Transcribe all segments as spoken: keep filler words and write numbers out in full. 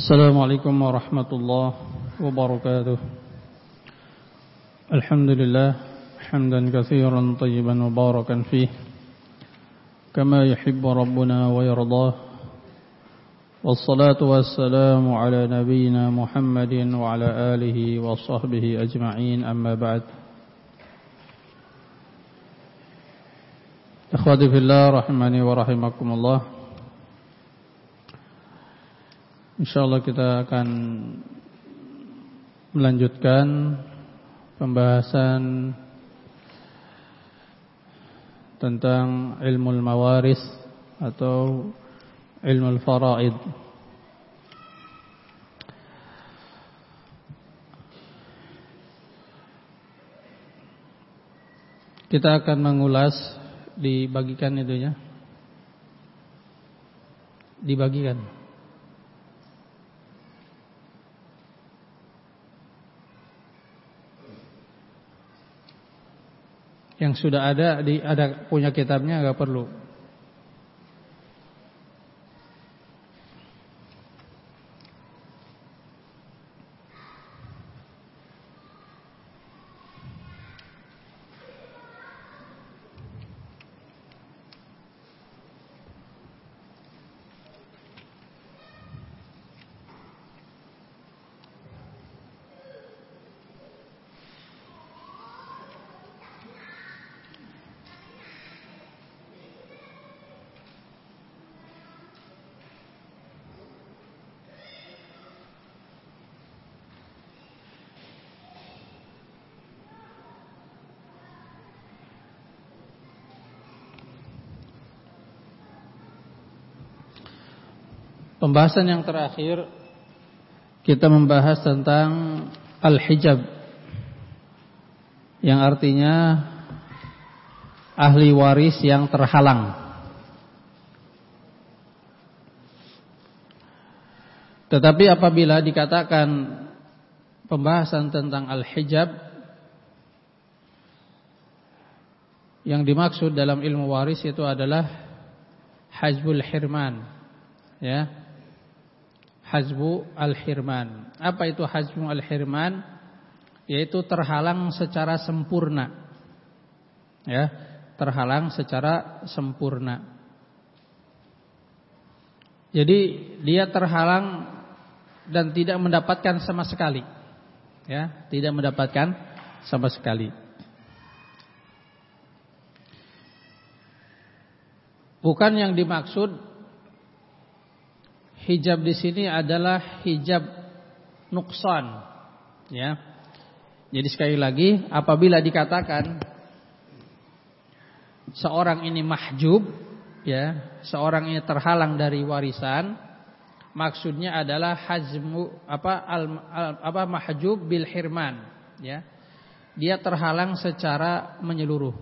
Assalamualaikum warahmatullahi wabarakatuh. Alhamdulillah hamdan katsiran tayyiban mubarakan fih kama yuhibbu rabbuna wa yardah. Wassalatu wassalamu ala nabiyyina Muhammadin wa ala alihi wa sahbihi ajma'in, amma ba'd. Ikhwati fillah rahimani wa rahimakumullah. InsyaAllah kita akan melanjutkan pembahasan tentang ilmu mawaris atau ilmu faraid. Kita akan mengulas, dibagikan itu ya, dibagikan. Yang sudah ada di ada punya kitabnya enggak perlu. Pembahasan yang terakhir kita membahas tentang al-hijab, yang artinya ahli waris yang terhalang. Tetapi apabila dikatakan pembahasan tentang al-hijab, yang dimaksud dalam ilmu waris itu adalah hajbul hirman, ya. Hajbu al-hirman. Apa itu hajbu al-hirman? Yaitu terhalang secara sempurna. Ya, terhalang secara sempurna. Jadi dia terhalang dan tidak mendapatkan sama sekali. Ya, tidak mendapatkan sama sekali. Bukan yang dimaksud hijab di sini adalah hijab nuksan, ya. Jadi sekali lagi, apabila dikatakan seorang ini mahjub, ya, seorang ini terhalang dari warisan, maksudnya adalah hajmu apa al, al, apa mahjub bil hirman, ya. Dia terhalang secara menyeluruh.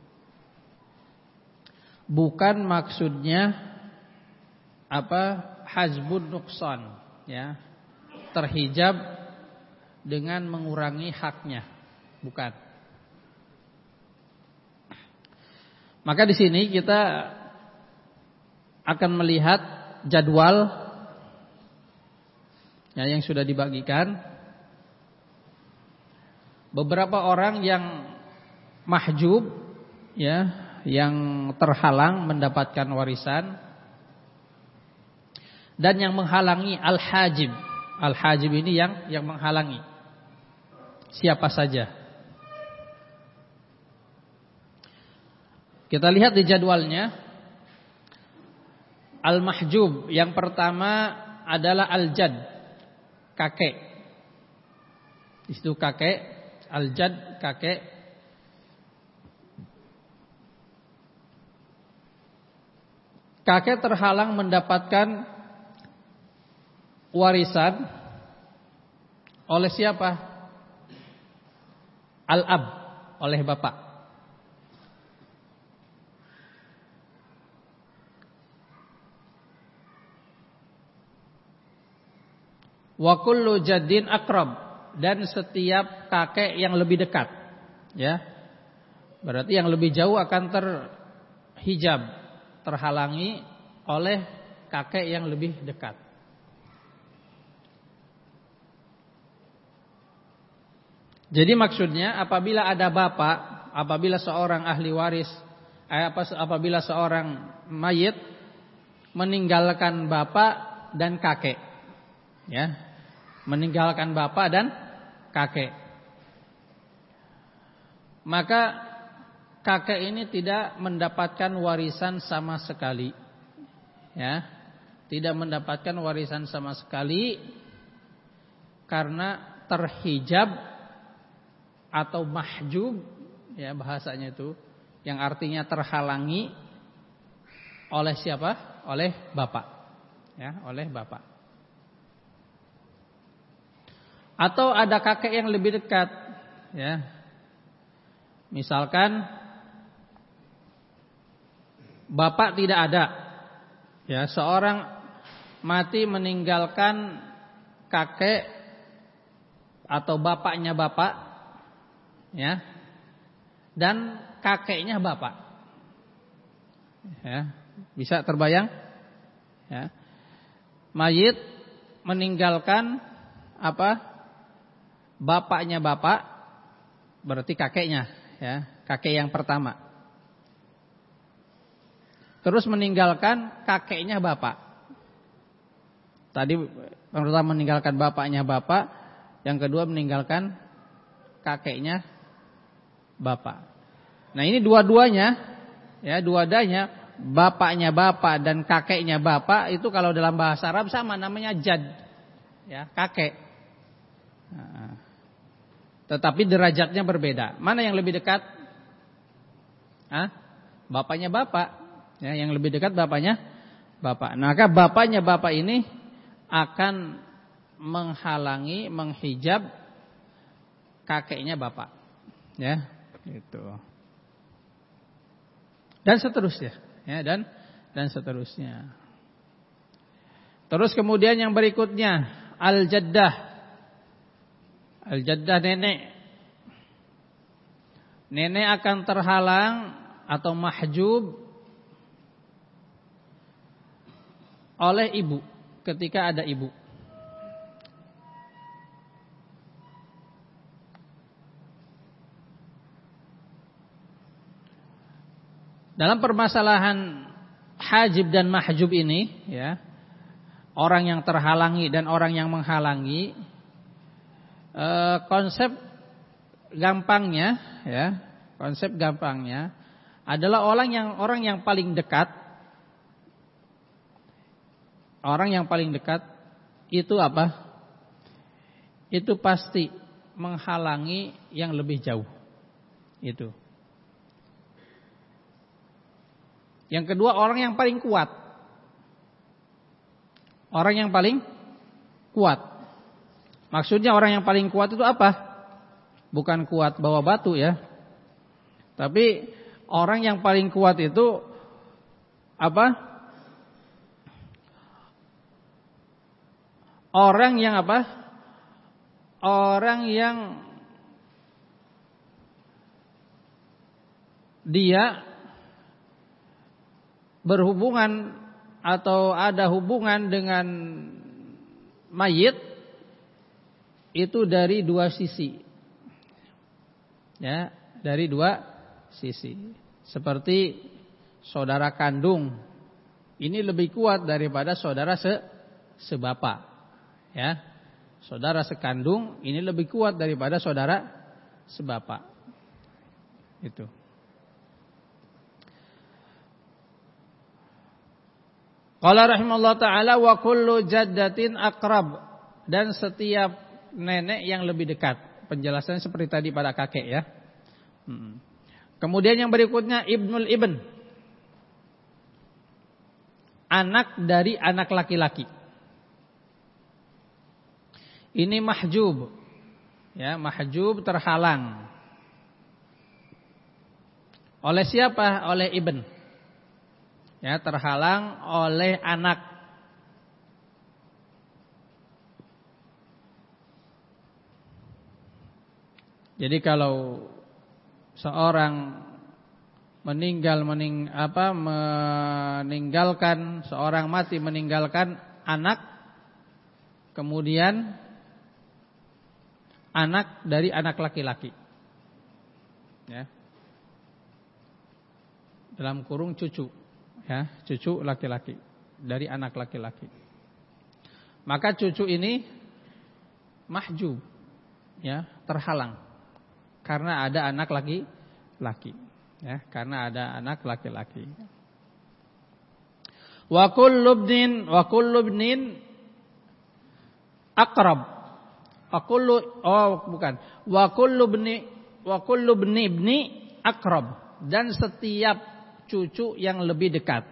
Bukan maksudnya apa hajbun nuksan, ya, terhijab dengan mengurangi haknya, bukan. Maka di sini kita akan melihat jadwal, ya, yang sudah dibagikan. Beberapa orang yang mahjub, ya, yang terhalang mendapatkan warisan. Dan yang menghalangi al-hajib. Al-hajib ini yang yang menghalangi. Siapa saja. Kita lihat di jadwalnya. Al-mahjub yang pertama adalah al-jad, kakek. Di situ kakek, al-jad kakek. Kakek terhalang mendapatkan warisan oleh siapa? Al-ab, oleh bapak. Wa kullu jaddin aqrab, dan setiap kakek yang lebih dekat, ya. Berarti yang lebih jauh akan terhijab, terhalangi oleh kakek yang lebih dekat. Jadi maksudnya apabila ada bapak, apabila seorang ahli waris, apabila seorang mayit meninggalkan bapak dan kakek, ya, meninggalkan bapak dan kakek, maka kakek ini tidak mendapatkan warisan sama sekali, ya, tidak mendapatkan warisan sama sekali karena terhijab atau mahjub, ya bahasanya itu, yang artinya terhalangi oleh siapa? Oleh bapak, ya, oleh bapak. Atau ada kakek yang lebih dekat, ya. Misalkan bapak tidak ada, ya, seorang mati meninggalkan kakek atau bapaknya bapak, ya, dan kakeknya bapak, ya, bisa terbayang, ya, mayit meninggalkan apa? Bapaknya bapak, berarti kakeknya, ya, kakek yang pertama. Terus meninggalkan kakeknya bapak. Tadi pertama meninggalkan bapaknya bapak, yang kedua meninggalkan kakeknya bapak. Nah ini dua-duanya, ya, dua-duanya, bapaknya bapak dan kakeknya bapak itu kalau dalam bahasa Arab sama, namanya jad, ya, kakek. Nah, tetapi derajatnya berbeda. Mana yang lebih dekat? Hah? Bapaknya bapak, ya, yang lebih dekat bapaknya bapak. Nah, maka bapaknya bapak ini akan menghalangi, menghijab kakeknya bapak, ya. Itu. Dan seterusnya, ya, dan dan seterusnya. Terus kemudian yang berikutnya al-jaddah. Al-jaddah nenek. Nenek akan terhalang atau mahjub oleh ibu ketika ada ibu. Dalam permasalahan hajib dan mahjub ini, ya, orang yang terhalangi dan orang yang menghalangi, eh, konsep gampangnya, ya, konsep gampangnya adalah orang yang orang yang paling dekat, orang yang paling dekat itu apa? Itu pasti menghalangi yang lebih jauh, itu. Yang kedua, orang yang paling kuat. Orang yang paling kuat. Maksudnya orang yang paling kuat itu apa? Bukan kuat bawa batu, ya. Tapi orang yang paling kuat itu apa? Orang yang apa? Orang yang dia berhubungan atau ada hubungan dengan mayit itu dari dua sisi, ya, dari dua sisi. Seperti saudara kandung ini lebih kuat daripada saudara se sebapa, ya. Saudara sekandung ini lebih kuat daripada saudara sebapa. Itu. Qala rahimallahu ta'ala wa kullu jaddatin aqrab, dan setiap nenek yang lebih dekat. Penjelasannya seperti tadi pada kakek, ya. Hmm. Kemudian yang berikutnya ibnul ibn, anak dari anak laki-laki. Ini mahjub, ya, mahjub terhalang. Oleh siapa? Oleh ibn. Ya, terhalang oleh anak. Jadi kalau seorang meninggal mening apa meninggalkan seorang mati meninggalkan anak, kemudian anak dari anak laki-laki. Ya. Dalam kurung cucu, ya, cucu laki-laki dari anak laki-laki. Maka cucu ini mahjub, ya, terhalang karena ada anak laki-laki, ya, karena ada anak laki-laki. Wa kullu ibnin wa kullu ibnin aqrab. Wa kullu oh bukan. Wa kullu ibni wa kullu ibni ibni aqrab, dan setiap cucu yang lebih dekat.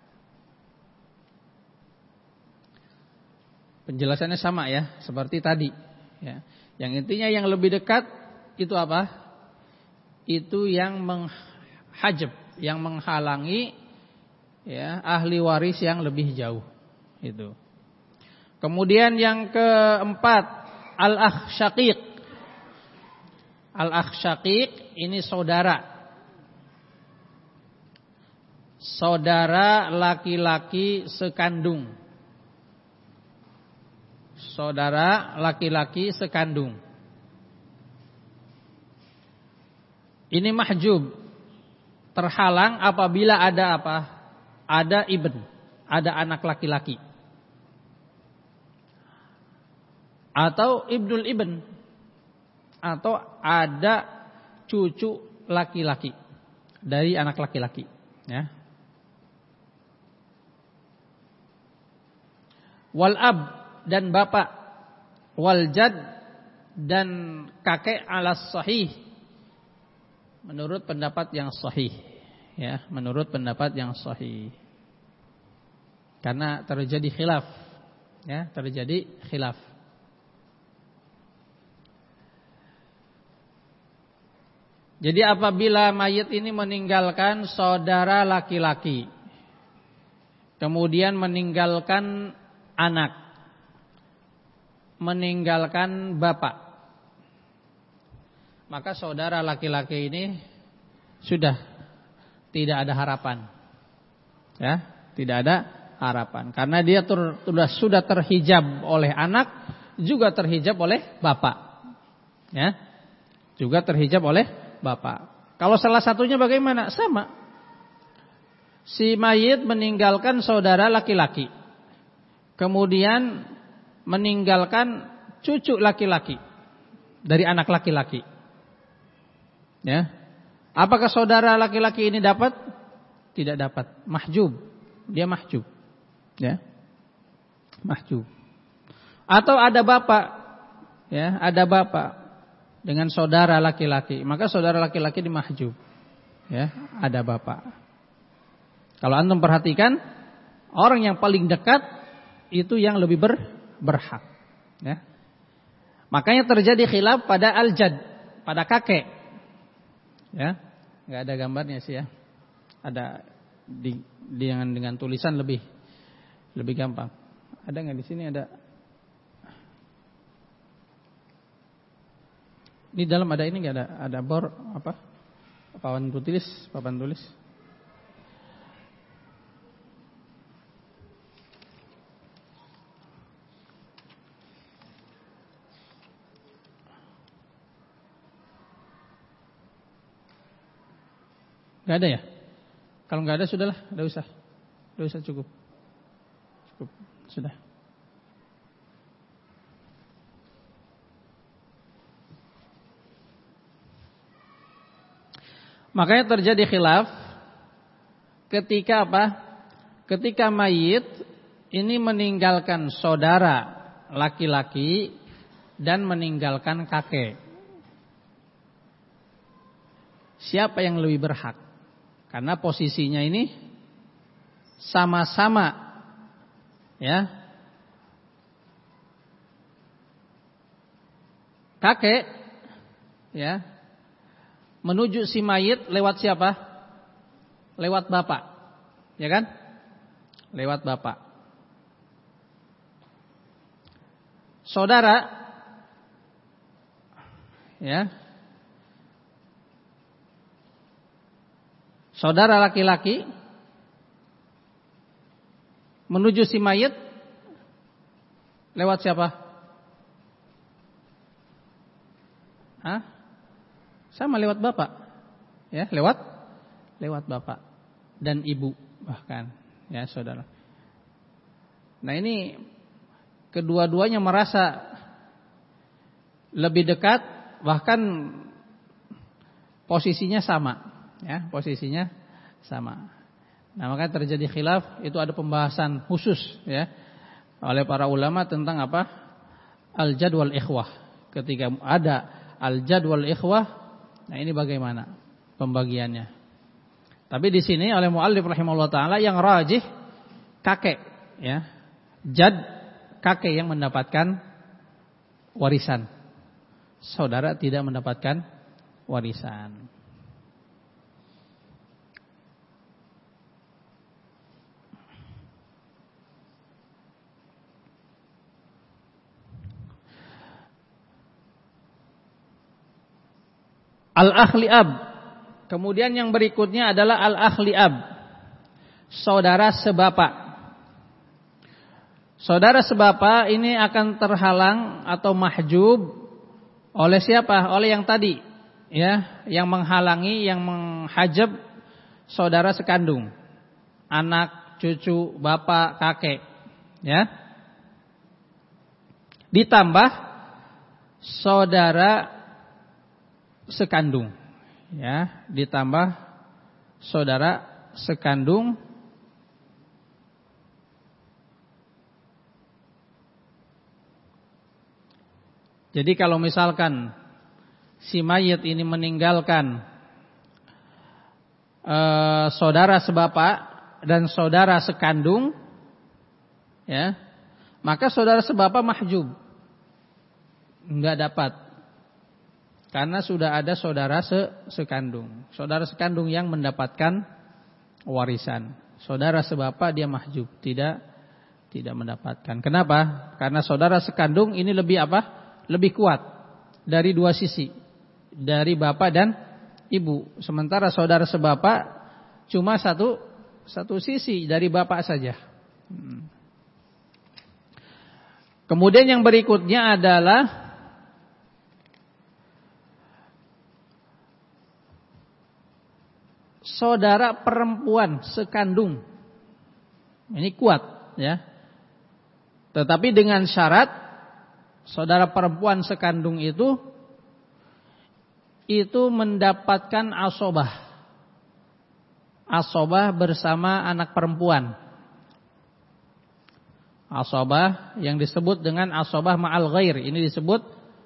Penjelasannya sama ya, seperti tadi ya. Yang intinya yang lebih dekat itu apa? Itu yang menghajab, yang menghalangi ya ahli waris yang lebih jauh itu. Kemudian yang keempat, al-akh syaqiq. Al-akh syaqiq ini saudara. Saudara laki-laki sekandung. Saudara laki-laki sekandung. Ini mahjub, terhalang apabila ada apa? Ada ibn, ada anak laki-laki. Atau ibnul ibn, atau ada cucu laki-laki dari anak laki-laki, ya. Wal ab, dan bapak, wal jad, dan kakek alas sahih, menurut pendapat yang sahih, ya, menurut pendapat yang sahih. Karena terjadi khilaf, ya, terjadi khilaf. Jadi apabila mayit ini meninggalkan saudara laki-laki, kemudian meninggalkan anak, meninggalkan bapak, maka saudara laki-laki ini sudah tidak ada harapan, ya, tidak ada harapan, karena dia ter, sudah sudah terhijab oleh anak, juga terhijab oleh bapak, ya, juga terhijab oleh bapak. Kalau salah satunya bagaimana? Sama, si mayit meninggalkan saudara laki-laki, kemudian meninggalkan cucu laki-laki dari anak laki-laki, ya. Apakah saudara laki-laki ini dapat? Tidak dapat, mahjub, dia mahjub, ya, mahjub. Atau ada bapak, ya, ada bapak dengan saudara laki-laki, maka saudara laki-laki dimahjub, ya, ada bapak. Kalau antum perhatikan, orang yang paling dekat itu yang lebih ber, berhak, ya. Makanya terjadi khilaf pada al-jad, pada kakek, ya. Enggak ada gambarnya sih, ya. Ada di, dengan dengan tulisan lebih lebih gampang. Ada enggak di sini ada? Di dalam ada ini enggak ada ada bor apa? Papan tulis, papan tulis. Enggak ada ya? Kalau enggak ada sudahlah, enggak usah. Enggak usah, cukup. Cukup, sudah. Makanya terjadi khilaf ketika apa? Ketika mayit ini meninggalkan saudara laki-laki dan meninggalkan kakek. Siapa yang lebih berhak? Karena posisinya ini sama-sama, ya, kakek, ya, menuju si mayit lewat siapa? Lewat bapak, ya kan? Lewat bapak. Saudara, ya, saudara laki-laki menuju si mayit lewat siapa? Hah? Sama lewat bapak. Ya, lewat lewat bapak dan ibu bahkan, ya saudara. Nah, ini kedua-duanya merasa lebih dekat, bahkan posisinya sama, ya, posisinya sama. Nah, maka terjadi khilaf, itu ada pembahasan khusus ya oleh para ulama tentang apa? Al-jad wal ikhwah. Ketika ada al-jad wal ikhwah, nah ini bagaimana pembagiannya? Tapi di sini oleh muallif rahimahullah taala yang rajih kakek, ya. Jad kakek yang mendapatkan warisan. Saudara tidak mendapatkan warisan. Al-akhli ab. Kemudian yang berikutnya adalah al-akhli ab. Saudara sebapak. Saudara sebapak ini akan terhalang atau mahjub oleh siapa? Oleh yang tadi, ya, yang menghalangi, yang menghajab saudara sekandung. Anak, cucu, bapak, kakek, ya. Ditambah saudara sekandung, ya, ditambah saudara sekandung. Jadi kalau misalkan si mayit ini meninggalkan e, saudara sebapak dan saudara sekandung, ya, maka saudara sebapak mahjub, enggak dapat. Karena sudah ada saudara sekandung. Saudara sekandung yang mendapatkan warisan. Saudara sebapak dia mahjub, tidak tidak mendapatkan. Kenapa? Karena saudara sekandung ini lebih apa? Lebih kuat dari dua sisi, dari bapak dan ibu. Sementara saudara sebapak cuma satu satu sisi, dari bapak saja. Hmm. Kemudian yang berikutnya adalah saudara perempuan sekandung. Ini kuat, ya. Tetapi dengan syarat saudara perempuan sekandung itu itu mendapatkan asobah. Asobah bersama anak perempuan. Asobah yang disebut dengan asobah ma'al ghair. Ini disebut,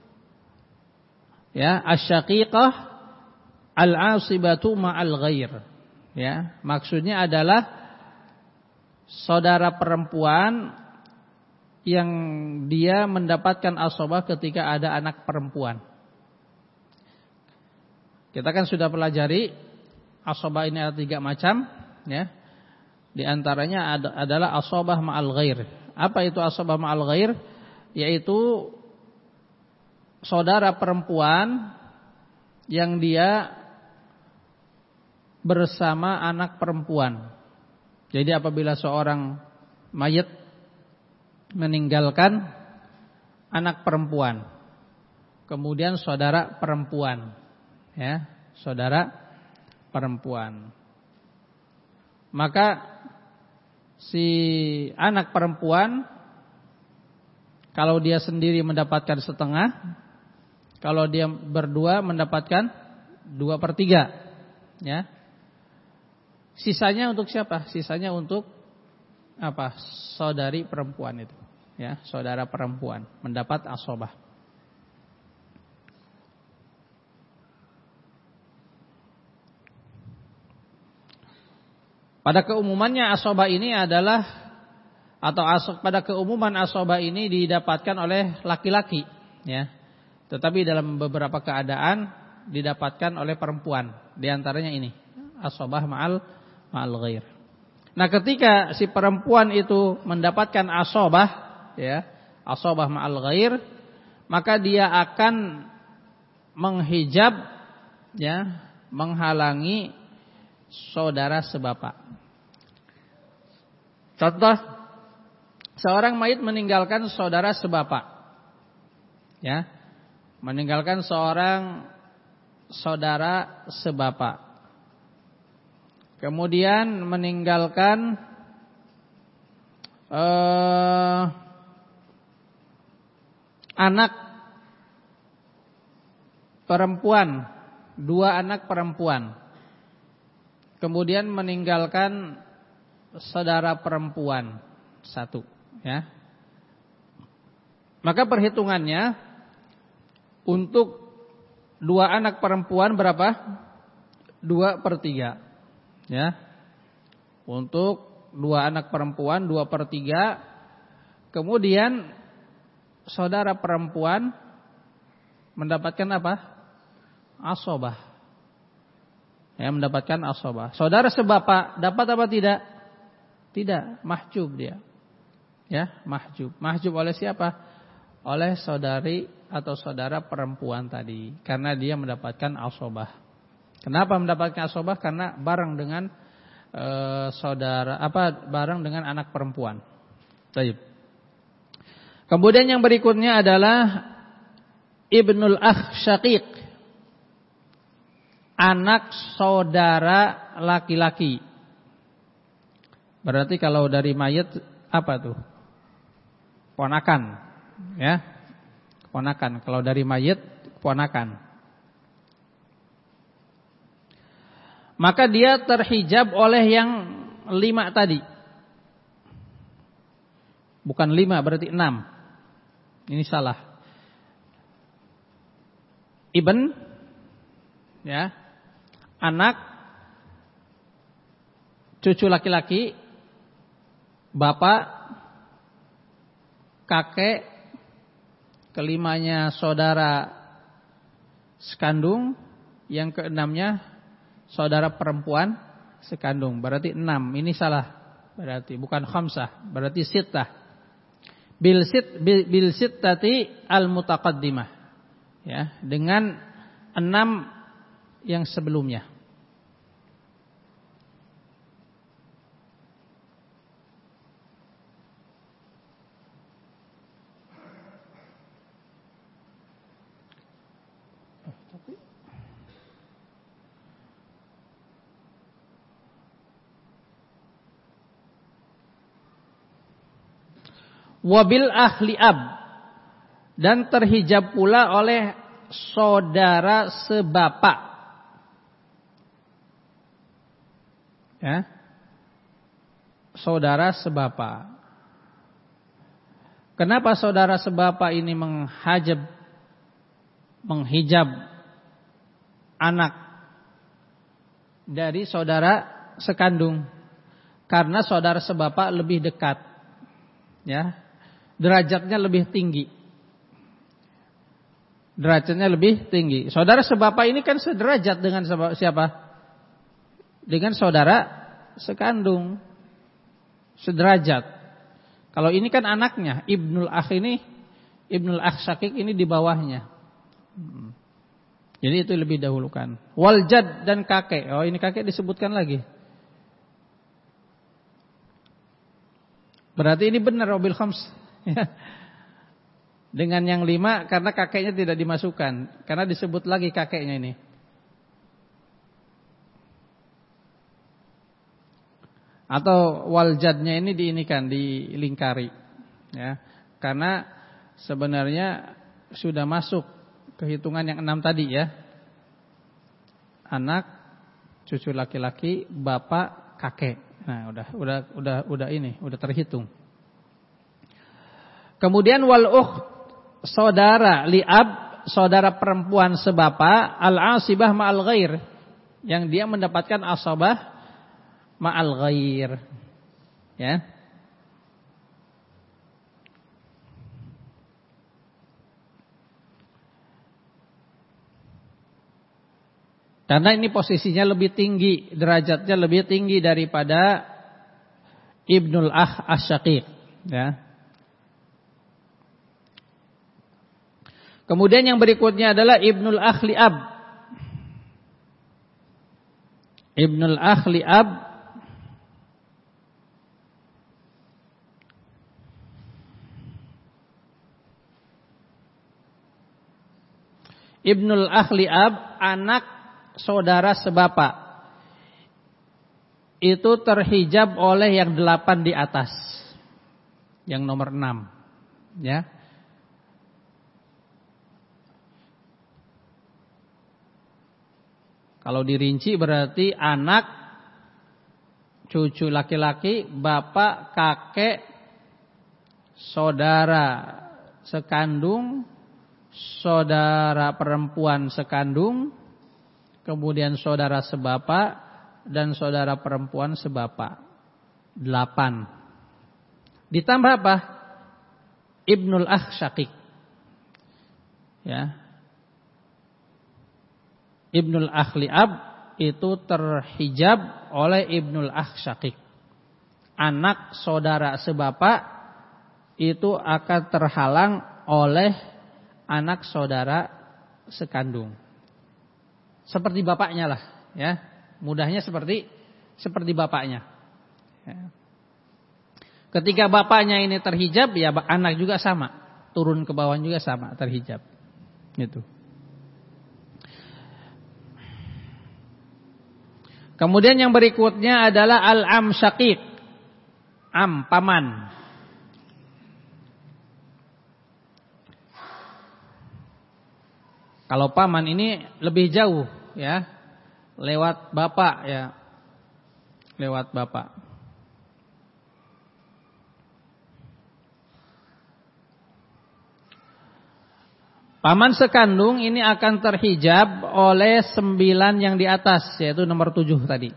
ya, asyaqiqah al-asibatu ma'al ghair. Ya, maksudnya adalah saudara perempuan yang dia mendapatkan asobah ketika ada anak perempuan. Kita kan sudah pelajari asobah ini ada tiga macam, ya. Di antaranya ad- adalah asobah ma'al ghair. Apa itu asobah ma'al ghair? Yaitu saudara perempuan yang dia bersama anak perempuan. Jadi apabila seorang mayit meninggalkan anak perempuan, kemudian saudara perempuan, ya, saudara perempuan, maka si anak perempuan kalau dia sendiri mendapatkan setengah, kalau dia berdua mendapatkan dua per tiga, ya. Sisanya untuk siapa? Sisanya untuk apa? Saudari perempuan itu, ya, saudara perempuan mendapat asobah. Pada keumumannya asobah ini adalah atau aso, pada keumuman asobah ini didapatkan oleh laki-laki, ya. Tetapi dalam beberapa keadaan didapatkan oleh perempuan. Di antaranya ini, asobah ma'al ma'al ghair. Nah, ketika si perempuan itu mendapatkan asobah, ya, asobah ma'al ghair, maka dia akan menghijab, ya, menghalangi saudara sebapak. Contoh, seorang mayit meninggalkan saudara sebapak, ya, meninggalkan seorang saudara sebapak. Kemudian meninggalkan eh, anak perempuan, dua anak perempuan. Kemudian meninggalkan saudara perempuan satu, ya. Maka perhitungannya untuk dua anak perempuan berapa? Dua per tiga, ya. Untuk dua anak perempuan dua per tiga. Kemudian saudara perempuan mendapatkan apa? Asobah. Ya, mendapatkan asobah. Saudara sebapak dapat apa tidak? Tidak, mahjub dia. Ya, mahjub. Mahjub oleh siapa? Oleh saudari atau saudara perempuan tadi, karena dia mendapatkan asobah. Kenapa mendapatkan asobah? Karena bareng dengan e, saudara apa? Bareng dengan anak perempuan. Baik. Kemudian yang berikutnya adalah ibnul akh syaqiq, anak saudara laki-laki. Berarti kalau dari mayit apa tuh? Ponakan, ya. Ponakan. Kalau dari mayit ponakan. Maka dia terhijab oleh yang lima tadi. Bukan lima, berarti enam. Ini salah. Ibn, ya, anak, cucu laki-laki, bapak, kakek, kelimanya saudara sekandung, yang keenamnya saudara perempuan sekandung. Berarti enam. Ini salah. Berarti bukan khamsah, berarti sittah. Bil sit bil sittati al mutaqaddimah. Ya, dengan enam yang sebelumnya. Wabil ahli ab, dan terhijab pula oleh saudara sebapak, ya, saudara sebapak. Kenapa saudara sebapak ini menghajab, menghijab anak dari saudara sekandung? Karena saudara sebapak lebih dekat, ya. Derajatnya lebih tinggi. Derajatnya lebih tinggi. Saudara sebapak ini kan sederajat dengan siapa? Dengan saudara sekandung. Sederajat. Kalau ini kan anaknya, ibnul akh ini, ibnul akh syaqiq ini di bawahnya. Jadi itu lebih dahulukan. Waljad dan kakek. Oh, ini kakek disebutkan lagi. Berarti ini benar wabil khams. Dengan yang lima karena kakeknya tidak dimasukkan, karena disebut lagi kakeknya ini. Atau waljadnya ini diinikan, dilingkari, ya, karena sebenarnya sudah masuk kehitungan yang enam tadi, ya. Anak, cucu laki-laki, bapak, kakek. Nah, udah udah udah udah ini, udah terhitung. Kemudian wal ukht, saudara liab, saudara perempuan sebapak, al-asibah ma'al ghair, yang dia mendapatkan asabah ma'al ghair, ya. Karena ini posisinya lebih tinggi, derajatnya lebih tinggi daripada ibnul akh asy-syaqiq, ya. Kemudian yang berikutnya adalah ibnul akh li ab. Ibnul akh li ab ibnul akhli ab, anak saudara sebapak, itu terhijab oleh yang delapan di atas, yang nomor enam, ya. Kalau dirinci berarti anak, cucu laki-laki, bapak, kakek, saudara sekandung, saudara perempuan sekandung, kemudian saudara sebapak dan saudara perempuan sebapak. Delapan. Ditambah apa? Ibnul akh syakik. Ya. Ibnul akhli ab itu terhijab oleh ibnul akh syakik. Anak saudara sebapak itu akan terhalang oleh anak saudara sekandung. Seperti bapaknya lah, ya. Mudahnya seperti seperti bapaknya. Ya. Ketika bapaknya ini terhijab, ya anak juga sama, turun ke bawah juga sama terhijab. Gitu. Kemudian yang berikutnya adalah al-am syaqiq. Am, paman. Kalau paman ini lebih jauh, ya. Lewat bapak, ya. Lewat bapak. Paman sekandung ini akan terhijab oleh sembilan yang di atas, yaitu nomor tujuh tadi.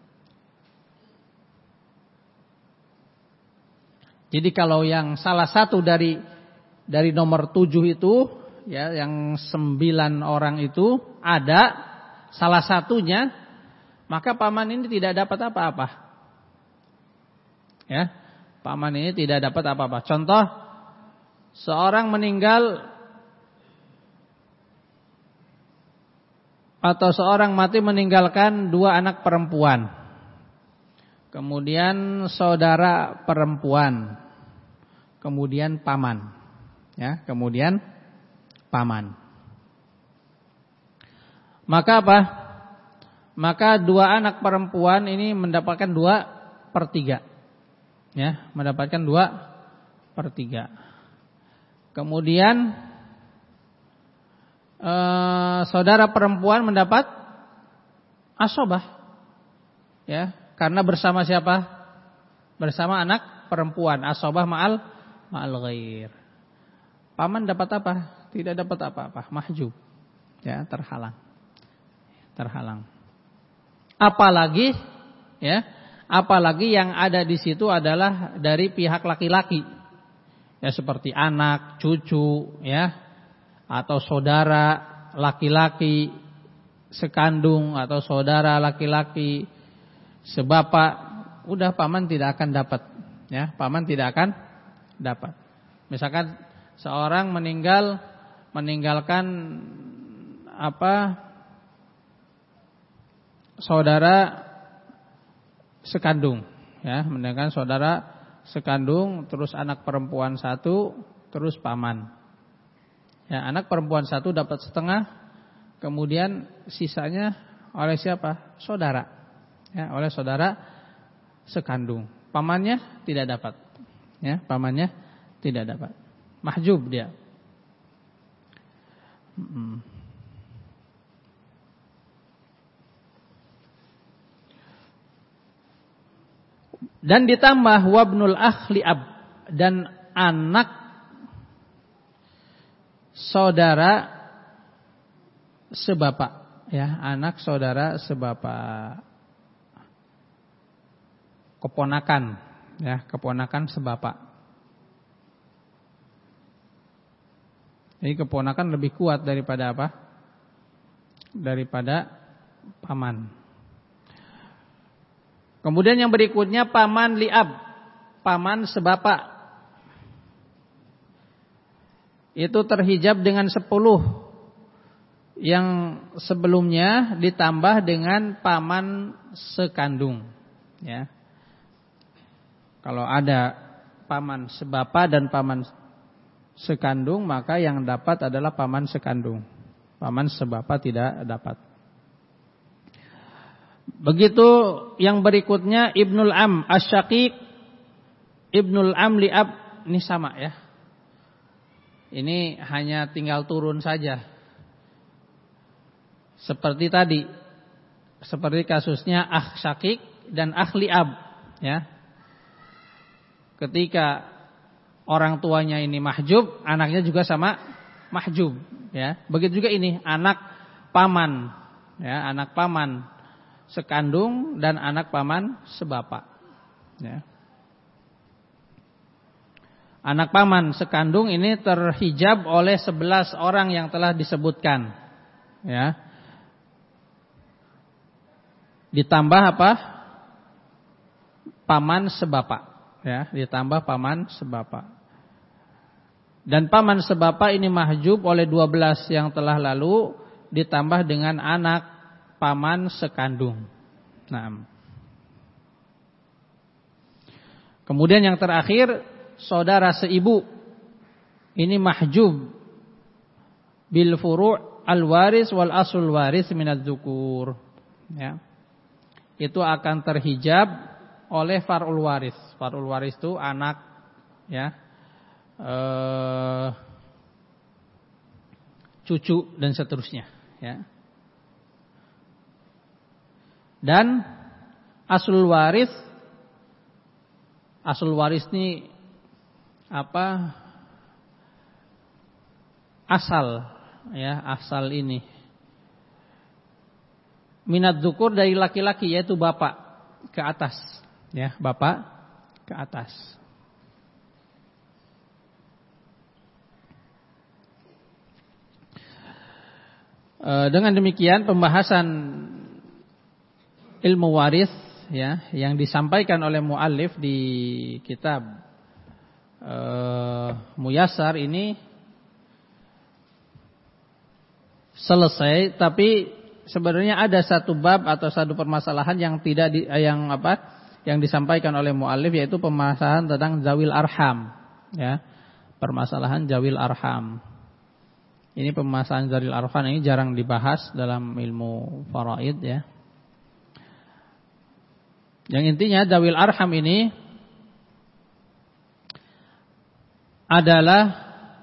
Jadi kalau yang salah satu dari dari nomor tujuh itu, ya, yang sembilan orang itu ada salah satunya, maka paman ini tidak dapat apa-apa. Ya, paman ini tidak dapat apa-apa. Contoh, seorang meninggal atau seorang mati meninggalkan dua anak perempuan, kemudian saudara perempuan, kemudian paman, ya, kemudian paman. Maka apa? Maka dua anak perempuan ini mendapatkan dua per tiga, ya, mendapatkan dua per tiga. Kemudian Eh, saudara perempuan mendapat asobah, ya, karena bersama siapa? Bersama anak perempuan. Asobah ma'al ma'al ghair. Paman dapat apa? Tidak dapat apa-apa, mahjub, ya, terhalang, terhalang. Apalagi, ya, apalagi yang ada di situ adalah dari pihak laki-laki, ya, seperti anak, cucu, ya. Atau saudara laki-laki sekandung atau saudara laki-laki sebapak, udah paman tidak akan dapat, ya, paman tidak akan dapat. Misalkan seorang meninggal meninggalkan apa? Saudara sekandung, ya, meninggalkan saudara sekandung, terus anak perempuan satu, terus paman. Ya, anak perempuan satu dapat setengah, kemudian sisanya oleh siapa? Saudara, ya, oleh saudara sekandung. Pamannya tidak dapat, ya, pamannya tidak dapat, mahjub dia. Hmm. Dan ditambah wabnul akhli ab, dan anak saudara sebapak, ya, anak saudara sebapak, keponakan, ya, keponakan sebapak. Jadi keponakan lebih kuat daripada apa? Daripada paman. Kemudian yang berikutnya paman liab, paman sebapak. Itu terhijab dengan sepuluh yang sebelumnya ditambah dengan paman sekandung, ya. Kalau ada paman sebapak dan paman sekandung, maka yang dapat adalah paman sekandung. paman sebapak tidak dapat. Begitu yang berikutnya Ibnul Am Asy-Syaqiq, Ibnul Am li ab, ini sama ya. Ini hanya tinggal turun saja. Seperti tadi, seperti kasusnya akh syaqiq dan akh li ab, ya. Ketika orang tuanya ini mahjub, anaknya juga sama mahjub, ya. Begitu juga ini anak paman, ya, anak paman sekandung dan anak paman sebapak, ya. Anak paman sekandung ini terhijab oleh sebelas orang yang telah disebutkan, ya. Ditambah apa? Paman sebapak, ya, ditambah paman sebapak. Dan paman sebapak ini mahjub oleh dua belas yang telah lalu, ditambah dengan anak paman sekandung. Nah. Kemudian yang terakhir, saudara seibu ini mahjub bil furu' al waris wal asul waris minadz dzukur, ya. Itu akan terhijab oleh far'ul waris. Far'ul waris itu anak, ya, eh, cucu dan seterusnya, ya. Dan asul waris, asul waris ini apa? Asal, ya, asal ini minat dzukur dari laki-laki, yaitu bapak ke atas, ya, bapak ke atas. E, dengan demikian pembahasan ilmu waris, ya, yang disampaikan oleh muallif di kitab Uh, Muyassar ini selesai, tapi sebenarnya ada satu bab atau satu permasalahan yang tidak di, yang apa yang disampaikan oleh muallif, yaitu permasalahan tentang zawil arham, ya, permasalahan zawil arham. Ini permasalahan zawil arham ini jarang dibahas dalam ilmu faraid, ya. Yang intinya zawil arham ini adalah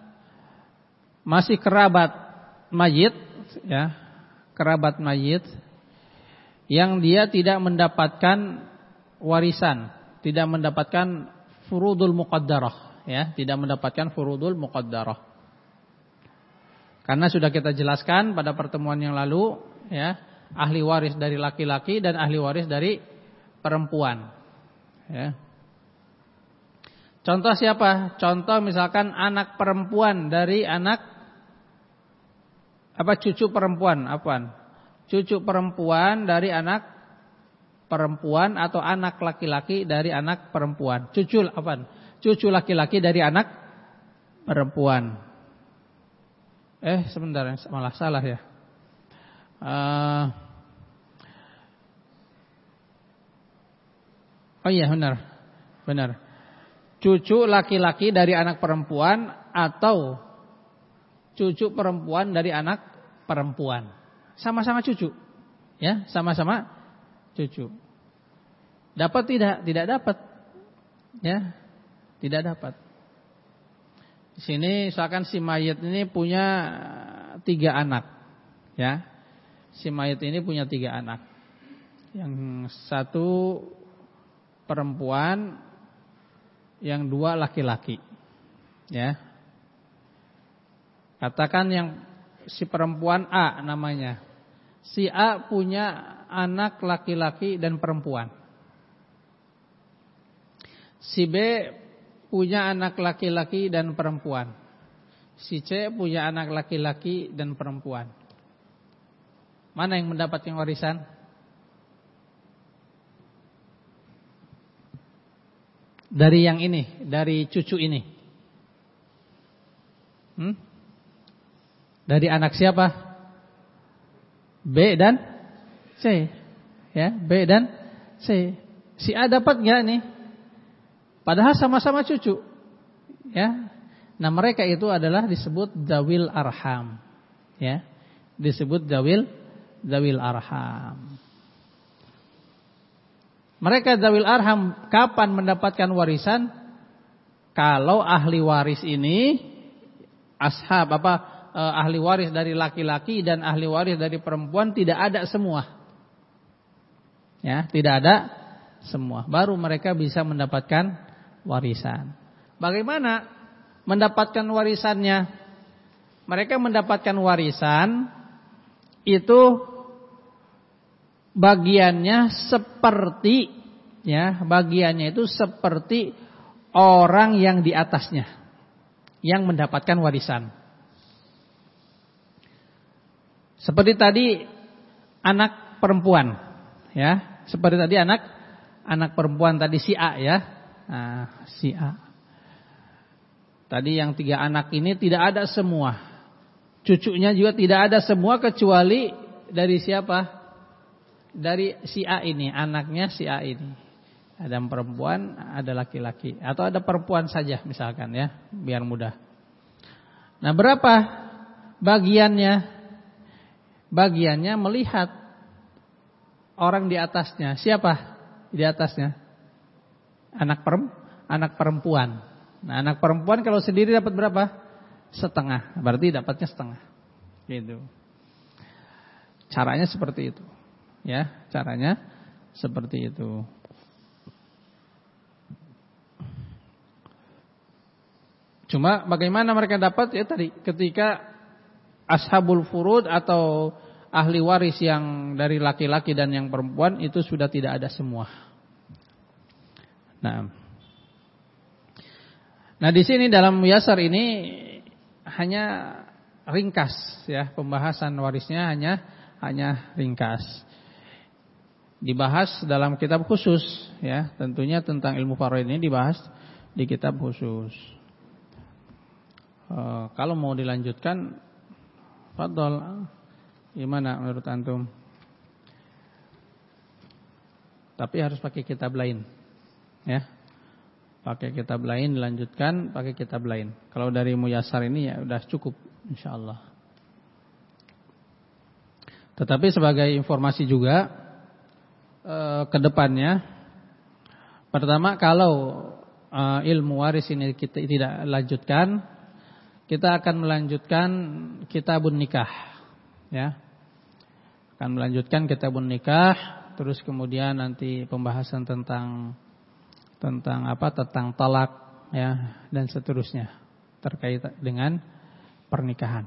masih kerabat mayit, ya, kerabat mayit yang dia tidak mendapatkan warisan, tidak mendapatkan furudul muqaddarah, ya, tidak mendapatkan furudul muqaddarah. Karena sudah kita jelaskan pada pertemuan yang lalu, ya, ahli waris dari laki-laki dan ahli waris dari perempuan, ya. Contoh siapa? Contoh misalkan anak perempuan dari anak apa cucu perempuan, apaan? Cucu perempuan dari anak perempuan atau anak laki-laki dari anak perempuan. Cucu apaan? Cucu laki-laki dari anak perempuan. Eh, sebentar, malah salah ya. Uh, oh iya, benar. Benar. Cucu laki-laki dari anak perempuan atau cucu perempuan dari anak perempuan. Sama-sama cucu, ya, sama-sama cucu. Dapat tidak? Tidak dapat, ya, tidak dapat. Di sini misalkan si mayit ini punya tiga anak, ya, si mayit ini punya tiga anak. Yang satu perempuan, yang dua laki-laki, ya. Katakan yang si perempuan A namanya. Si A punya anak laki-laki dan perempuan. Si B punya anak laki-laki dan perempuan. Si C punya anak laki-laki dan perempuan. Mana yang mendapatkan warisan? Dari yang ini, dari cucu ini. Hmm? Dari anak siapa? B dan C. Ya, B dan C. Si A dapat enggak nih? Padahal sama-sama cucu. Ya. Nah, mereka itu adalah disebut zawil arham. Ya. disebut zawil zawil arham. Mereka zawil arham kapan mendapatkan warisan? Kalau ahli waris ini ashab apa eh, ahli waris dari laki-laki dan ahli waris dari perempuan tidak ada semua. Ya, tidak ada semua. Baru mereka bisa mendapatkan warisan. Bagaimana mendapatkan warisannya? Mereka mendapatkan warisan itu bagiannya seperti ya, bagiannya itu seperti orang yang di atasnya yang mendapatkan warisan. Seperti tadi anak perempuan, ya, seperti tadi anak anak perempuan tadi si A ya, nah, si A. Tadi yang tiga anak ini tidak ada semua. Cucunya juga tidak ada semua kecuali dari siapa? Dari si A ini, anaknya si A ini. Ada perempuan, ada laki-laki. Atau ada perempuan saja misalkan ya, biar mudah. Nah berapa bagiannya? Bagiannya melihat orang di atasnya. Siapa di atasnya? Anak perem, anak perempuan. Nah anak perempuan kalau sendiri dapat berapa? Setengah, berarti dapatnya setengah. Gitu. Caranya seperti itu. Ya, caranya seperti itu. Cuma bagaimana mereka dapat ya tadi ketika ashabul furud atau ahli waris yang dari laki-laki dan yang perempuan itu sudah tidak ada semua. Nah, nah di sini dalam Muyassar ini hanya ringkas ya, pembahasan warisnya hanya hanya ringkas. Dibahas dalam kitab khusus ya, tentunya tentang ilmu faraid ini dibahas di kitab khusus. E, kalau mau dilanjutkan, fadhol, gimana menurut antum? Tapi harus pakai kitab lain ya. Pakai kitab lain dilanjutkan, pakai kitab lain. Kalau dari Muyassar ini ya udah cukup insyaallah. Tetapi sebagai informasi juga eh, ke depannya, pertama kalau eh, ilmu waris ini kita tidak lanjutkan, kita akan melanjutkan kitabun nikah ya. Akan melanjutkan kitabun nikah, terus kemudian nanti pembahasan tentang tentang apa? Tentang talak ya dan seterusnya terkait dengan pernikahan.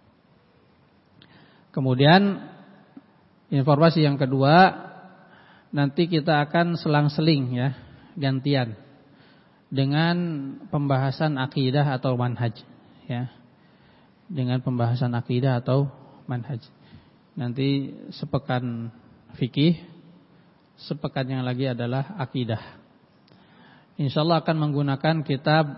Kemudian informasi yang kedua, nanti kita akan selang-seling ya, gantian dengan pembahasan akidah atau manhaj ya. Dengan pembahasan akidah atau manhaj. Nanti sepekan fikih, sepekan yang lagi adalah akidah. Insyaallah akan menggunakan kitab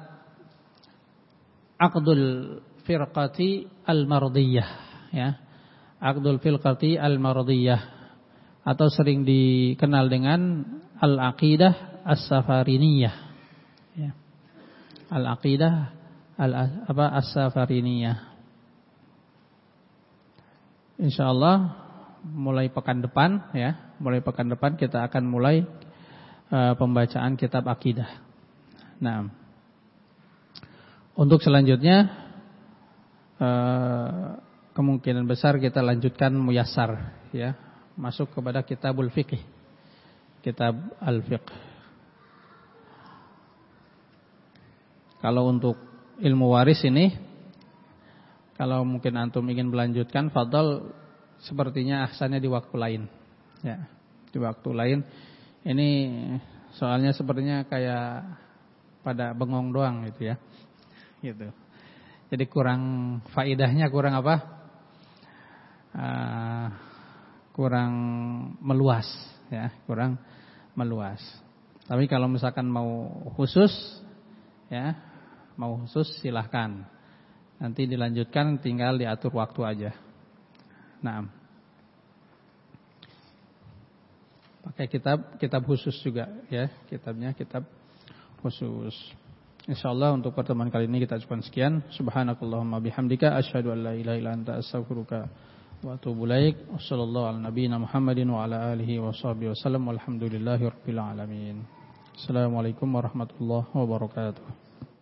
Aqdul Firqati Al-Mardiyah ya. Aqdul Firqati Al-Mardiyah atau sering dikenal dengan Al-Aqidah As-Safariniyah ya. Al-Aqidah al apa As-Safariniyah. Insyaallah mulai pekan depan ya, mulai pekan depan kita akan mulai pembacaan kitab akidah. Nah, untuk selanjutnya kemungkinan besar kita lanjutkan Muyassar ya, masuk kepada kitabul fiqh, kitab al-fiqh. Kalau untuk ilmu waris ini, kalau mungkin antum ingin melanjutkan, fadhal, sepertinya ahsannya di waktu lain ya, di waktu lain. Ini soalnya sepertinya kayak pada bengong doang gitu ya. Gitu. Jadi kurang faidahnya, kurang apa? Uh, kurang meluas ya, kurang meluas. Tapi kalau misalkan mau khusus ya, mau khusus silahkan. Nanti dilanjutkan, tinggal diatur waktu aja. Nah, pakai kitab kitab khusus juga ya, kitabnya kitab khusus. Insyaallah untuk pertemuan kali ini kita cukupkan sekian. Subhanakallahumma bihamdika asyhadu an la ilaha illa anta astaghfiruka wa atubu ilaik. Wassallallahu ala nabiyyina Muhammadin wa ala alihi washabihi wasallam. Walhamdulillahirabbil alamin. Assalamualaikum warahmatullahi wabarakatuh.